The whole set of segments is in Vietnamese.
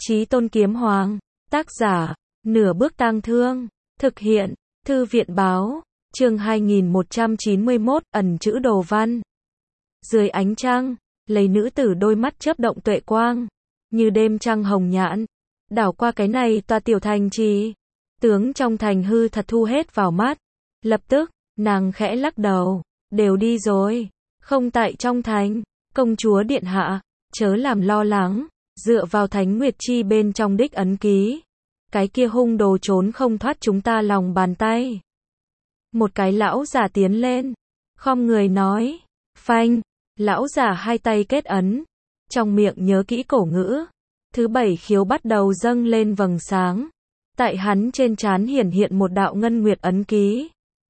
Chí Tôn Kiếm Hoàng, tác giả, Nửa Bước Tang Thương, thực hiện, Thư viện báo, chương 2191, ẩn chữ đồ văn. Dưới ánh trăng, lấy nữ tử đôi mắt chớp động tuệ quang, như đêm trăng hồng nhãn, đảo qua cái này tòa tiểu thành trì. Tướng trong thành hư thật thu hết vào mắt. Lập tức, nàng khẽ lắc đầu, đều đi rồi, không tại trong thành, công chúa điện hạ, chớ làm lo lắng, dựa vào Thánh Nguyệt Chi bên trong đích ấn ký. Cái kia hung đồ trốn không thoát chúng ta lòng bàn tay. Một cái lão giả tiến lên, khom người nói, phanh, lão giả hai tay kết ấn, trong miệng nhớ kỹ cổ ngữ. Thứ bảy khiếu bắt đầu dâng lên vầng sáng. Tại hắn trên trán hiển hiện một đạo ngân nguyệt ấn ký.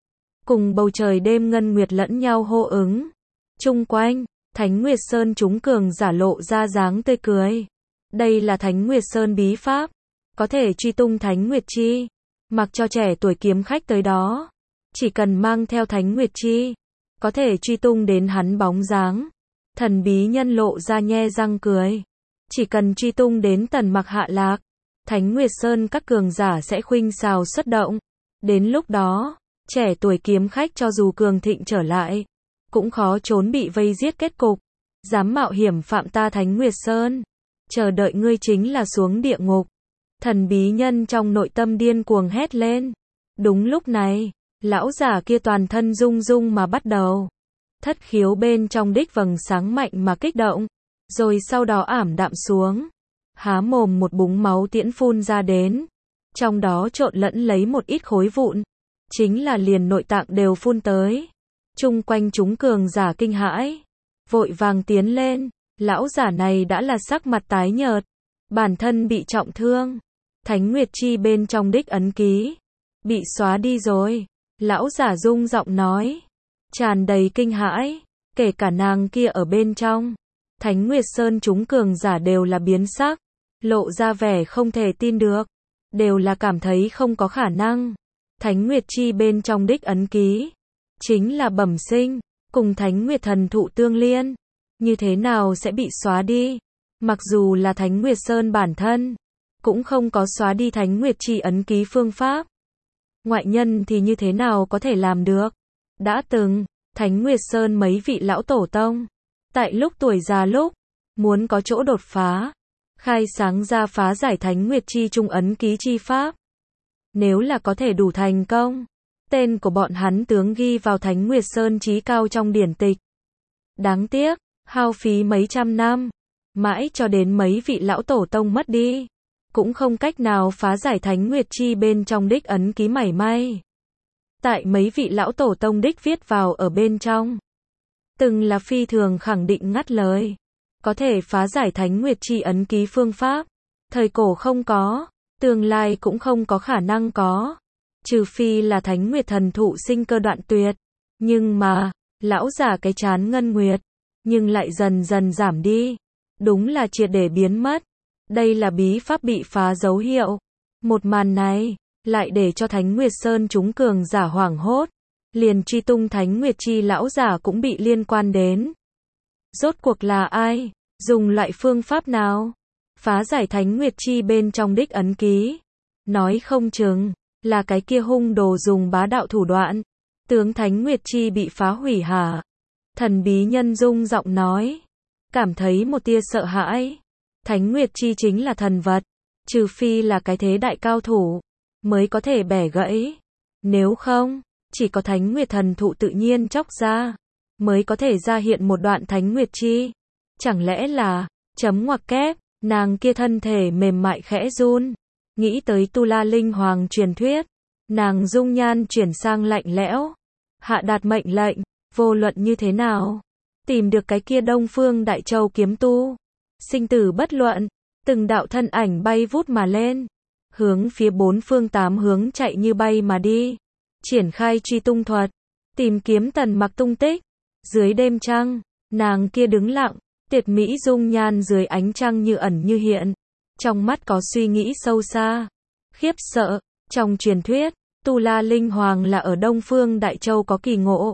Cùng bầu trời đêm ngân nguyệt lẫn nhau hô ứng. Chung quanh, Thánh Nguyệt Sơn chúng cường giả lộ ra dáng tươi cười. Đây là Thánh Nguyệt Sơn bí pháp, có thể truy tung Thánh Nguyệt Chi. Mặc cho trẻ tuổi kiếm khách tới đó, chỉ cần mang theo Thánh Nguyệt Chi, có thể truy tung đến hắn bóng dáng. Thần bí nhân lộ ra nhe răng cười. Chỉ cần truy tung đến Tần Mặc hạ lạc, Thánh Nguyệt Sơn các cường giả sẽ khuynh xào xuất động. Đến lúc đó, trẻ tuổi kiếm khách cho dù cường thịnh trở lại, cũng khó trốn bị vây giết kết cục. Dám mạo hiểm phạm ta Thánh Nguyệt Sơn, chờ đợi ngươi chính là xuống địa ngục. Thần bí nhân trong nội tâm điên cuồng hét lên. Đúng lúc này, lão giả kia toàn thân rung rung mà bắt đầu. Thất khiếu bên trong đích vầng sáng mạnh mà kích động, rồi sau đó ảm đạm xuống. Há mồm một búng máu tiễn phun ra đến. Trong đó trộn lẫn lấy một ít khối vụn. Chính là liền nội tạng đều phun tới. Chung quanh chúng cường giả kinh hãi. Vội vàng tiến lên. Lão giả này đã là sắc mặt tái nhợt. Bản thân bị trọng thương. Thánh Nguyệt Chi bên trong đích ấn ký bị xóa đi rồi. Lão giả rung giọng nói. Tràn đầy kinh hãi. Kể cả nàng kia ở bên trong. Thánh Nguyệt Sơn chúng cường giả đều là biến sắc. Lộ ra vẻ không thể tin được. Đều là cảm thấy không có khả năng. Thánh Nguyệt Chi bên trong đích ấn ký chính là bẩm sinh, cùng Thánh Nguyệt thần thụ tương liên. Như thế nào sẽ bị xóa đi? Mặc dù là Thánh Nguyệt Sơn bản thân, cũng không có xóa đi Thánh Nguyệt Chi ấn ký phương pháp. Ngoại nhân thì như thế nào có thể làm được? Đã từng, Thánh Nguyệt Sơn mấy vị lão tổ tông, tại lúc tuổi già lúc, muốn có chỗ đột phá, khai sáng ra phá giải Thánh Nguyệt Chi trung ấn ký chi pháp. Nếu là có thể đủ thành công, tên của bọn hắn tướng ghi vào Thánh Nguyệt Sơn chí cao trong điển tịch. Đáng tiếc, hao phí mấy trăm năm, mãi cho đến mấy vị lão tổ tông mất đi, cũng không cách nào phá giải Thánh Nguyệt Chi bên trong đích ấn ký mảy may. Tại mấy vị lão tổ tông đích viết vào ở bên trong, từng là phi thường khẳng định ngắt lời, có thể phá giải Thánh Nguyệt Chi ấn ký phương pháp, thời cổ không có, tương lai cũng không có khả năng có, trừ phi là Thánh Nguyệt thần thụ sinh cơ đoạn tuyệt. Nhưng mà, lão giả cái chán ngân nguyệt, nhưng lại dần dần giảm đi, đúng là triệt để biến mất. Đây là bí pháp bị phá dấu hiệu. Một màn này lại để cho Thánh Nguyệt Sơn chúng cường giả hoảng hốt, liền truy tung Thánh Nguyệt Chi lão giả cũng bị liên quan đến. Rốt cuộc là ai? Dùng loại phương pháp nào? Phá giải Thánh Nguyệt Chi bên trong đích ấn ký. Nói không chừng là cái kia hung đồ dùng bá đạo thủ đoạn, tướng Thánh Nguyệt Chi bị phá hủy hả? Thần bí nhân rung giọng nói, cảm thấy một tia sợ hãi. Thánh Nguyệt Chi chính là thần vật, trừ phi là cái thế đại cao thủ mới có thể bẻ gãy. Nếu không, chỉ có Thánh Nguyệt thần thụ tự nhiên chóc ra mới có thể ra hiện một đoạn Thánh Nguyệt Chi. Chẳng lẽ là chấm ngoặc kép? Nàng kia thân thể mềm mại khẽ run, nghĩ tới Tu La Linh Hoàng truyền thuyết, nàng dung nhan chuyển sang lạnh lẽo, hạ đạt mệnh lệnh, vô luận như thế nào, tìm được cái kia Đông Phương Đại Châu kiếm tu, sinh tử bất luận. Từng đạo thân ảnh bay vút mà lên, hướng phía bốn phương tám hướng chạy như bay mà đi, triển khai truy tung thuật, tìm kiếm Tần Mặc tung tích. Dưới đêm trăng, nàng kia đứng lặng, tuyệt mỹ dung nhan dưới ánh trăng như ẩn như hiện, trong mắt có suy nghĩ sâu xa, khiếp sợ. Trong truyền thuyết, Tu La Linh Hoàng là ở Đông Phương Đại Châu có kỳ ngộ,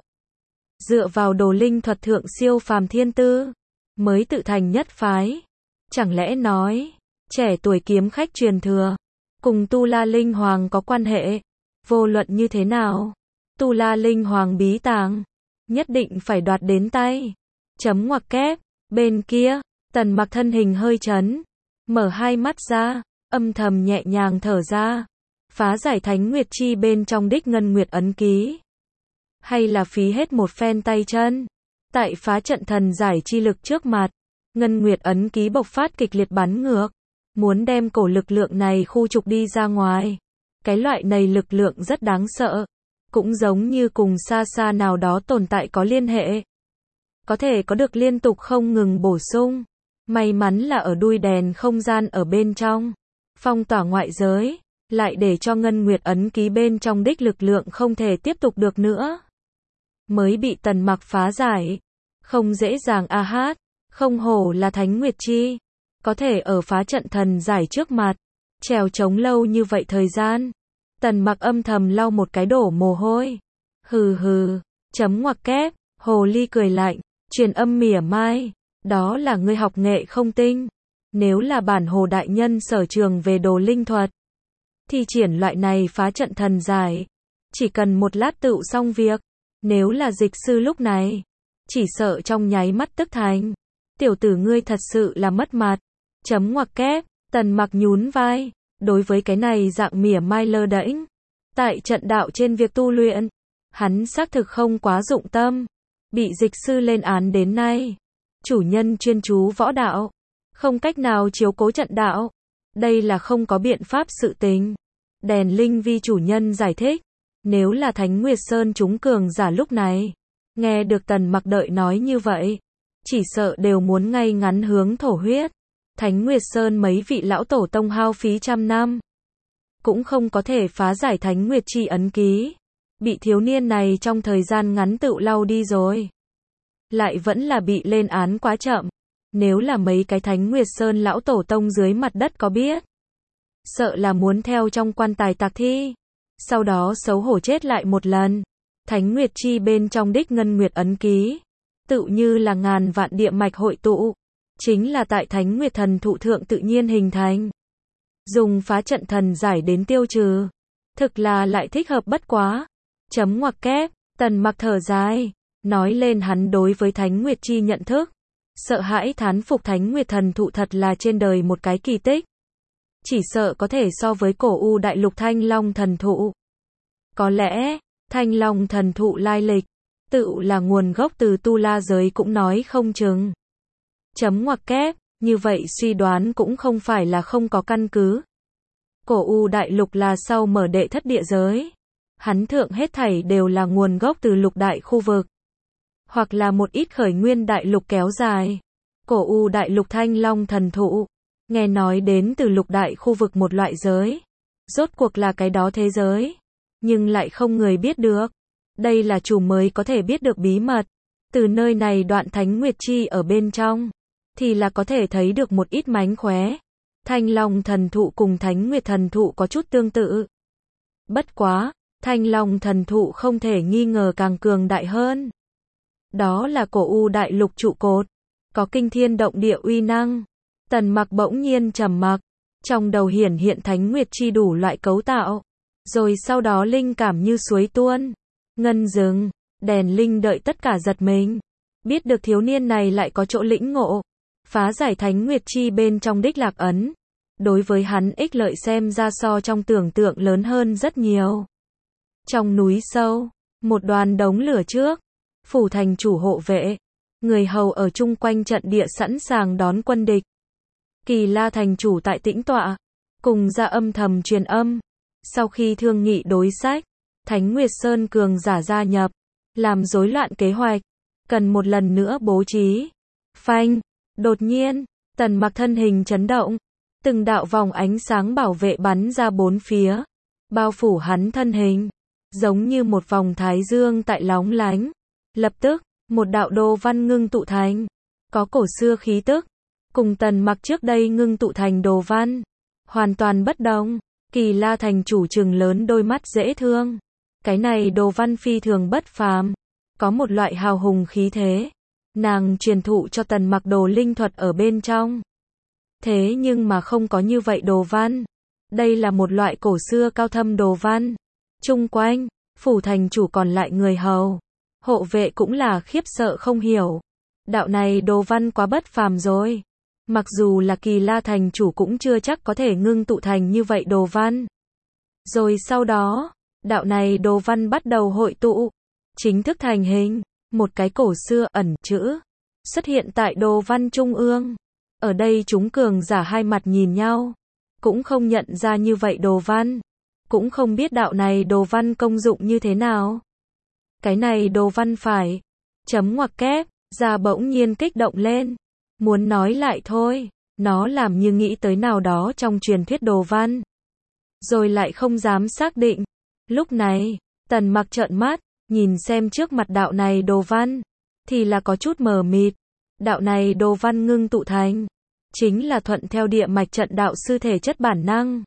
dựa vào đồ linh thuật thượng siêu phàm thiên tư, mới tự thành nhất phái. Chẳng lẽ nói, trẻ tuổi kiếm khách truyền thừa, cùng Tu La Linh Hoàng có quan hệ. Vô luận như thế nào, Tu La Linh Hoàng bí tàng, nhất định phải đoạt đến tay. Chấm ngoặc kép, bên kia, Tần Mặc thân hình hơi chấn, mở hai mắt ra, âm thầm nhẹ nhàng thở ra. Phá giải Thánh Nguyệt Chi bên trong đích Ngân Nguyệt ấn ký. Hay là phí hết một phen tay chân. Tại phá trận thần giải chi lực trước mặt, Ngân Nguyệt ấn ký bộc phát kịch liệt bắn ngược, muốn đem cổ lực lượng này khu trục đi ra ngoài. Cái loại này lực lượng rất đáng sợ, cũng giống như cùng xa xa nào đó tồn tại có liên hệ. Có thể có được liên tục không ngừng bổ sung. May mắn là ở đuôi đèn không gian ở bên trong, phong tỏa ngoại giới, lại để cho Ngân Nguyệt ấn ký bên trong đích lực lượng không thể tiếp tục được nữa. Mới bị Tần Mặc phá giải. Không dễ dàng a hát, không hổ là Thánh Nguyệt Chi. Có thể ở phá trận thần giải trước mặt, trèo trống lâu như vậy thời gian. Tần Mặc âm thầm lau một cái đổ mồ hôi. Hừ hừ, chấm ngoặc kép, hồ ly cười lạnh, truyền âm mỉa mai. Đó là ngươi học nghệ không tinh. Nếu là bản hồ đại nhân sở trường về đồ linh thuật, thì triển loại này phá trận thần giải, chỉ cần một lát tựu xong việc. Nếu là dịch sư lúc này, chỉ sợ trong nháy mắt tức thành. Tiểu tử ngươi thật sự là mất mặt. Chấm ngoặc kép, Tần Mặc nhún vai, đối với cái này dạng mỉa mai lơ đễnh. Tại trận đạo trên việc tu luyện, hắn xác thực không quá dụng tâm. Bị dịch sư lên án đến nay, chủ nhân chuyên chú võ đạo, không cách nào chiếu cố trận đạo. Đây là không có biện pháp sự tình. Đèn Linh Vi chủ nhân giải thích, nếu là Thánh Nguyệt Sơn chúng cường giả lúc này, nghe được Tần Mặc đợi nói như vậy, chỉ sợ đều muốn ngay ngắn hướng thổ huyết. Thánh Nguyệt Sơn mấy vị lão tổ tông hao phí trăm năm, cũng không có thể phá giải Thánh Nguyệt Chi ấn ký. Bị thiếu niên này trong thời gian ngắn tựu lau đi rồi. Lại vẫn là bị lên án quá chậm. Nếu là mấy cái Thánh Nguyệt Sơn lão tổ tông dưới mặt đất có biết, sợ là muốn theo trong quan tài tạc thi. Sau đó xấu hổ chết lại một lần. Thánh Nguyệt Chi bên trong đích Ngân Nguyệt ấn ký, tự như là ngàn vạn địa mạch hội tụ, chính là tại Thánh Nguyệt thần thụ thượng tự nhiên hình thành. Dùng phá trận thần giải đến tiêu trừ, thực là lại thích hợp bất quá. Chấm ngoặc kép, Tần Mặc thở dài, nói lên hắn đối với Thánh Nguyệt Chi nhận thức. Sợ hãi thán phục Thánh Nguyệt thần thụ thật là trên đời một cái kỳ tích. Chỉ sợ có thể so với cổ U đại lục Thanh Long thần thụ. Có lẽ, Thanh Long thần thụ lai lịch, tự là nguồn gốc từ Tu La giới cũng nói không chừng. Chấm ngoặc kép, như vậy suy đoán cũng không phải là không có căn cứ. Cổ U đại lục là sau mở đệ thất địa giới. Hắn thượng hết thảy đều là nguồn gốc từ lục đại khu vực. Hoặc là một ít khởi nguyên đại lục kéo dài. Cổ U đại lục Thanh Long thần thụ, nghe nói đến từ lục đại khu vực một loại giới. Rốt cuộc là cái đó thế giới, nhưng lại không người biết được. Đây là chủ mới có thể biết được bí mật. Từ nơi này đoạn Thánh Nguyệt Chi ở bên trong, thì là có thể thấy được một ít mánh khóe. Thanh Long thần thụ cùng Thánh Nguyệt thần thụ có chút tương tự. Bất quá, Thanh Long thần thụ không thể nghi ngờ càng cường đại hơn. Đó là cổ U đại lục trụ cột, có kinh thiên động địa uy năng. Tần Mặc bỗng nhiên trầm mặc, trong đầu hiển hiện Thánh Nguyệt Chi đủ loại cấu tạo. Rồi sau đó linh cảm như suối tuôn. Ngân dừng, đèn linh đợi tất cả giật mình. Biết được thiếu niên này lại có chỗ lĩnh ngộ. Phá giải Thánh Nguyệt Chi bên trong đích lạc ấn. Đối với hắn ích lợi xem ra so trong tưởng tượng lớn hơn rất nhiều. Trong núi sâu, một đoàn đống lửa trước, phủ thành chủ hộ vệ, người hầu ở chung quanh trận địa sẵn sàng đón quân địch. Kỳ La thành chủ tại tĩnh tọa, cùng ra âm thầm truyền âm. Sau khi thương nghị đối sách, Thánh Nguyệt Sơn cường giả gia nhập, làm rối loạn kế hoạch, cần một lần nữa bố trí. Phanh, đột nhiên, Tần Mặc thân hình chấn động, từng đạo vòng ánh sáng bảo vệ bắn ra bốn phía, bao phủ hắn thân hình, giống như một vòng thái dương tại lóng lánh. Lập tức, một đạo đồ văn ngưng tụ thành, có cổ xưa khí tức, cùng Tần Mặc trước đây ngưng tụ thành đồ văn, hoàn toàn bất đồng. Kỳ La thành chủ trừng lớn đôi mắt dễ thương. Cái này đồ văn phi thường bất phàm, có một loại hào hùng khí thế. Nàng truyền thụ cho Tần Mặc đồ linh thuật ở bên trong. Thế nhưng mà không có như vậy đồ văn. Đây là một loại cổ xưa cao thâm đồ văn. Chung quanh, phủ thành chủ còn lại người hầu, hộ vệ cũng là khiếp sợ không hiểu. Đạo này đồ văn quá bất phàm rồi. Mặc dù là Kỳ La thành chủ cũng chưa chắc có thể ngưng tụ thành như vậy đồ văn. Rồi sau đó, đạo này đồ văn bắt đầu hội tụ, chính thức thành hình, một cái cổ xưa ẩn chữ xuất hiện tại đồ văn trung ương. Ở đây chúng cường giả hai mặt nhìn nhau, cũng không nhận ra như vậy đồ văn, cũng không biết đạo này đồ văn công dụng như thế nào. Cái này đồ văn phải chấm ngoặc kép, ra bỗng nhiên kích động lên, muốn nói lại thôi, nó làm như nghĩ tới nào đó trong truyền thuyết đồ văn, rồi lại không dám xác định. Lúc này, Tần Mặc trợn mắt, nhìn xem trước mặt đạo này đồ văn, thì là có chút mờ mịt. Đạo này đồ văn ngưng tụ thành, chính là thuận theo địa mạch trận đạo sư thể chất bản năng.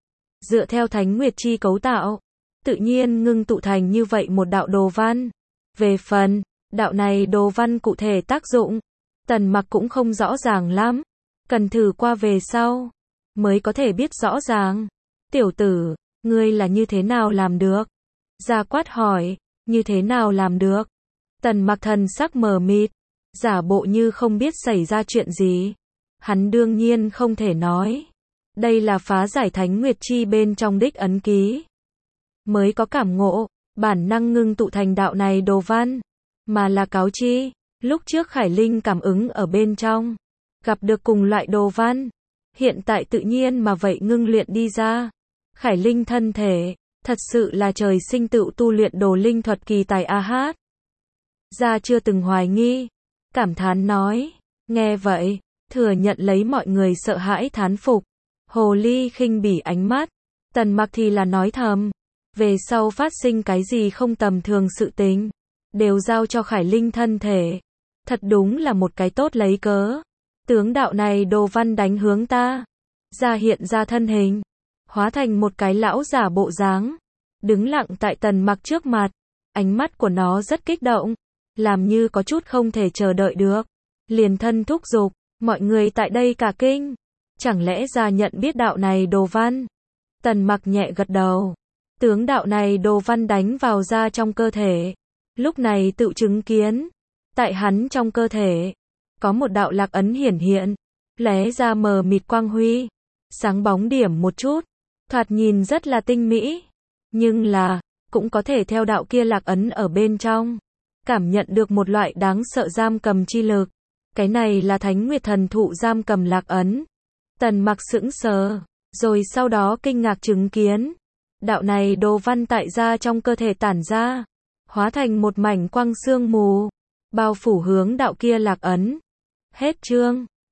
Dựa theo Thánh Nguyệt Chi cấu tạo, tự nhiên ngưng tụ thành như vậy một đạo đồ văn. Về phần, đạo này đồ văn cụ thể tác dụng, Tần Mặc cũng không rõ ràng lắm. Cần thử qua về sau, mới có thể biết rõ ràng. Tiểu tử, ngươi là như thế nào làm được? Gia Quát hỏi, như thế nào làm được? Tần Mặc thần sắc mờ mịt, giả bộ như không biết xảy ra chuyện gì. Hắn đương nhiên không thể nói. Đây là phá giải Thánh Nguyệt Chi bên trong đích ấn ký. Mới có cảm ngộ, bản năng ngưng tụ thành đạo này đồ văn. Mà là cáo chi, lúc trước Khải Linh cảm ứng ở bên trong, gặp được cùng loại đồ văn. Hiện tại tự nhiên mà vậy ngưng luyện đi ra. Khải Linh thân thể, thật sự là trời sinh tự tu luyện đồ linh thuật kỳ tài a hát. Gia chưa từng hoài nghi, cảm thán nói, nghe vậy, thừa nhận lấy mọi người sợ hãi thán phục. Hồ ly khinh bỉ ánh mắt, Tần Mặc thì là nói thầm, về sau phát sinh cái gì không tầm thường sự tình, đều giao cho Khải Linh thân thể. Thật đúng là một cái tốt lấy cớ. Tướng đạo này đồ văn đánh hướng ta. Gia hiện ra thân hình, hóa thành một cái lão giả bộ dáng, đứng lặng tại Tần Mặc trước mặt. Ánh mắt của nó rất kích động, làm như có chút không thể chờ đợi được. Liền thân thúc giục, mọi người tại đây cả kinh. Chẳng lẽ Gia nhận biết đạo này đồ văn? Tần Mặc nhẹ gật đầu. Tướng đạo này đồ văn đánh vào Gia trong cơ thể. Lúc này tự chứng kiến, tại hắn trong cơ thể, có một đạo lạc ấn hiển hiện, lóe ra mờ mịt quang huy, sáng bóng điểm một chút, thoạt nhìn rất là tinh mỹ, nhưng là, cũng có thể theo đạo kia lạc ấn ở bên trong, cảm nhận được một loại đáng sợ giam cầm chi lực. Cái này là Thánh Nguyệt thần thụ giam cầm lạc ấn. Tần Mặc sững sờ, rồi sau đó kinh ngạc chứng kiến, đạo này đồ văn tại Gia trong cơ thể tản ra, hóa thành một mảnh quang sương mù, bao phủ hướng đạo kia lạc ấn. Hết chương.